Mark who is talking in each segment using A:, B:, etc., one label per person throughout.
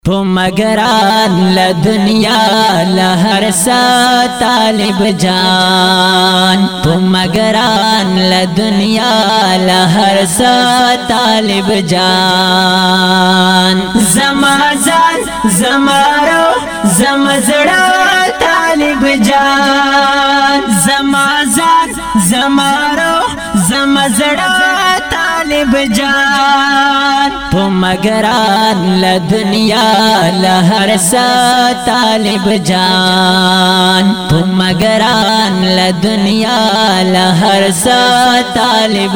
A: مگران لدنیا لہر سا طالب جان مگران لدنیا لہر سا طالب جان زمازان زمارو زمزڑا طالب جان زمازان زمارو زمزڑا طالب جان مگران لدنیا لہر سا طالب جان مگران لدنیا لہر سا طالب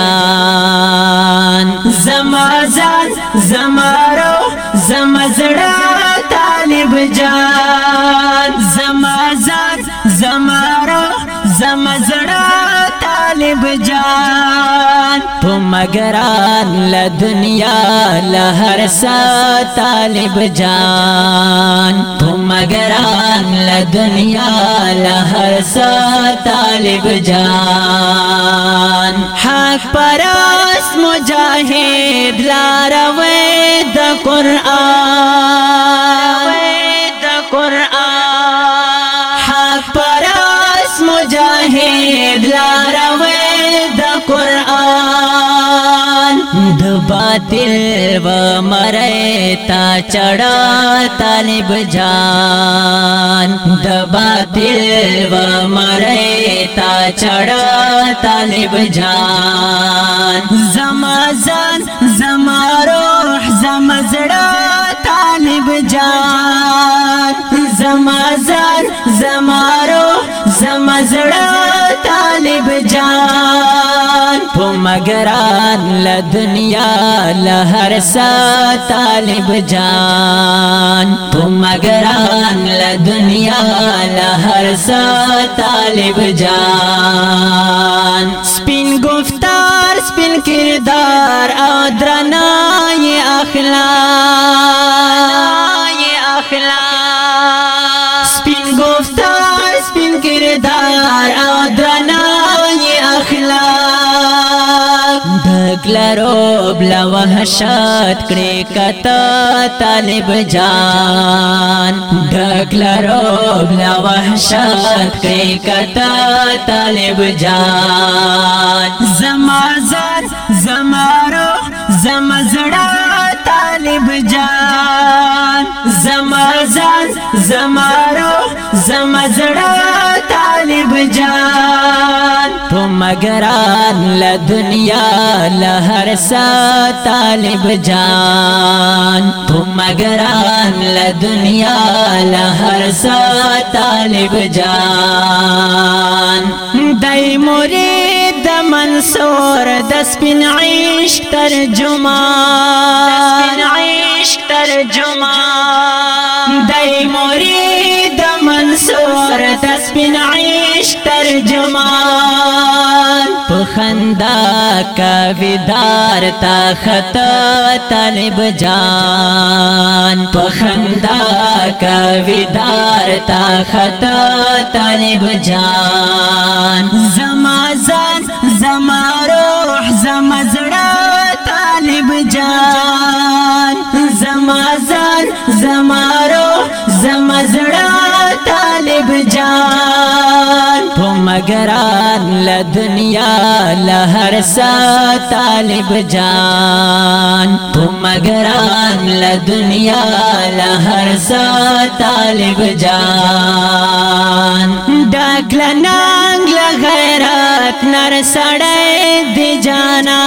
A: جان زمازان زمارو زمزڑا طالب جان زمازان زمارو زمزڑا طالب جان مگران لدنیا لہر سا طالب جان مگران لدنیا لہر سا طالب جان حق پرست مجاہد لاروے دا قرآن حق پرست مجاہد لاروے دا قرآن د باطل و مرتا چڑا طالب جان د باطل و مرتا چڑا طالب جان زمازان زماروح زمزڑا طالب جان زمازان زماروح زمزڑا طالب جان مگران لدنیا لہر سا طالب جان مگران لدنیا لہر سا طالب جان سپین گفتار سپین کردار او درنائی اخلاق سپین گفتار سپین کردار او درنائی اخلاق دگلرو بلا وحشت کڑی کتا طالب جان دگلرو بلا وحشت کڑی کتا طالب جان زمازان زمارو زمزڑا طالب جان زمازان زمارو زمزڑا طالب جان مگران لدنیا لہر سا طالب جان مگران لدنیا لہر سا طالب جان دای مرید منصور دسپن عشق ترجمان دای مرید منصور دسپن عشق ترجمان پخندا کا ودار تا خطا طالب جان پخندا کا ودار تا خطا طالب جان زمازان زماروح زمزڑا طالب جان زمازان زماروح زمزڑا طالب جان مگران لدنیا لہر سا طالب جان مگران لدنیا لہر سا طالب جان ڈاکل نانگل غیرت نر سڑے دی جانا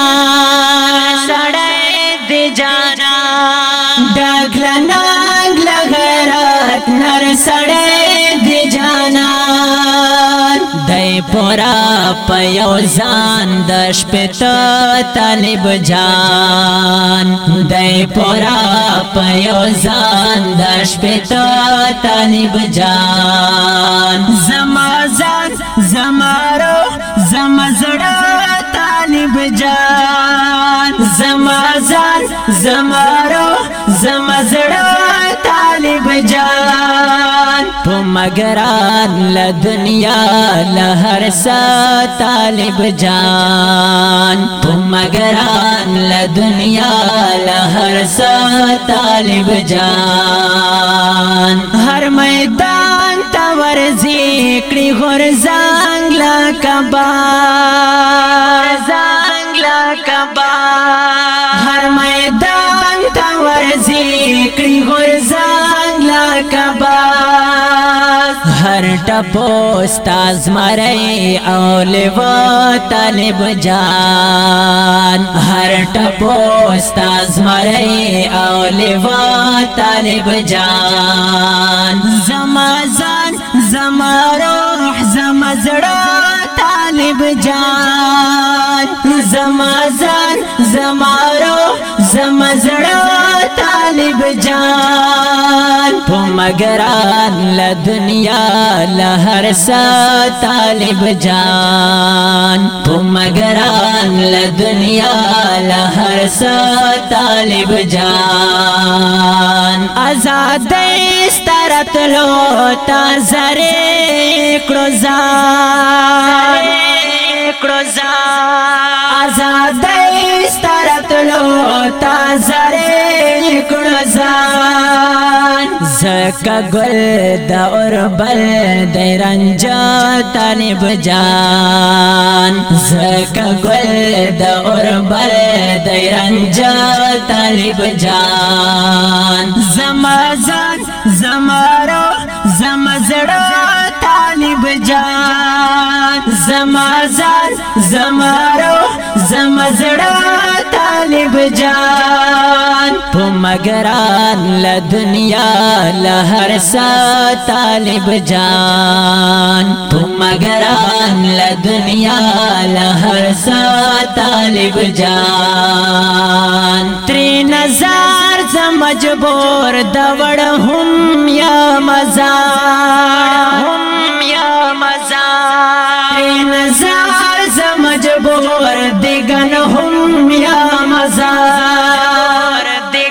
A: ڈاکل نانگل غیرت نر سڑے دی جانا دای پورا پیوزان دش پتا طالب جان دای پورا پیوزان دش پتا طالب جان زمازان زمارو زمزڑا طالب جان زمازان زمارو زمزڑا طالب جان مگران لدنیا لہر سا طالب جان مگران لدنیا لہر سا طالب جان ہر میدان تور ذکری غرزانگ لکبار ہر میدان تور ذکری غرزانگ لکبار ہر ٹپو استاز مرئی اولی و طالب جان ہر ٹپو استاز مرئی اولی و طالب جان زمازان زماروح زمزڑا طالب جان زمازان زماروح زمزڑا طالب جان مگران لدنیا لہر سا طالب جان مگران لدنیا لہر سا طالب جان آزاد استرت لو تازرے کروزان آزاد استرت لو تازرے کروزان زکا گل دا اربل دی رنجا طالب جان زکا گل دا اربل دی رنجا طالب جان زمازان زمارو زمزڑا طالب جان زمازان زمارو زمزڑا طالب جان مگران لدنیا لہر سا طالب جان مگران لدنیا لہر سا طالب جان تری نظار مجبور دوڑ ہم یا مزار تری نظار مجبور دیگن ہم یا مزار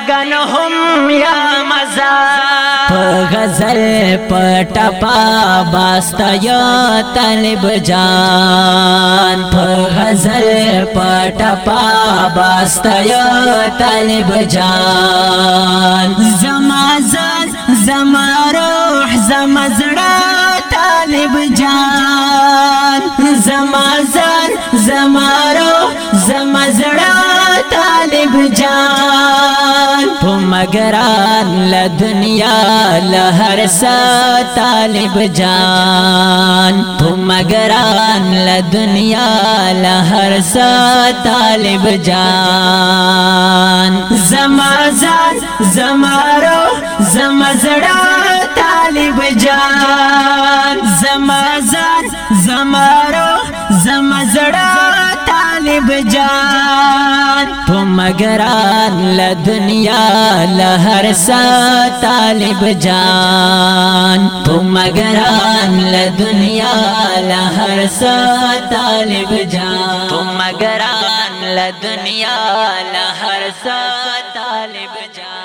A: غزل پٹپا باستا یا طالب جان غزل پٹپا باستا یا طالب جان زمازان زماروح زمزڑا طالب جان زمازان زماروح زمزڑا طالب جان مگران لدنیا لہر سا طالب جان مگران لدنیا لہر سا طالب جان زمازان زمارو زمزڑا طالب جان زمازان زمارو زمزڑا طالب جان مگران لدنیا لہر سا طالب جان مگران لدنیا لہر سا طالب جان مگران لدنیا لہر سا طالب جان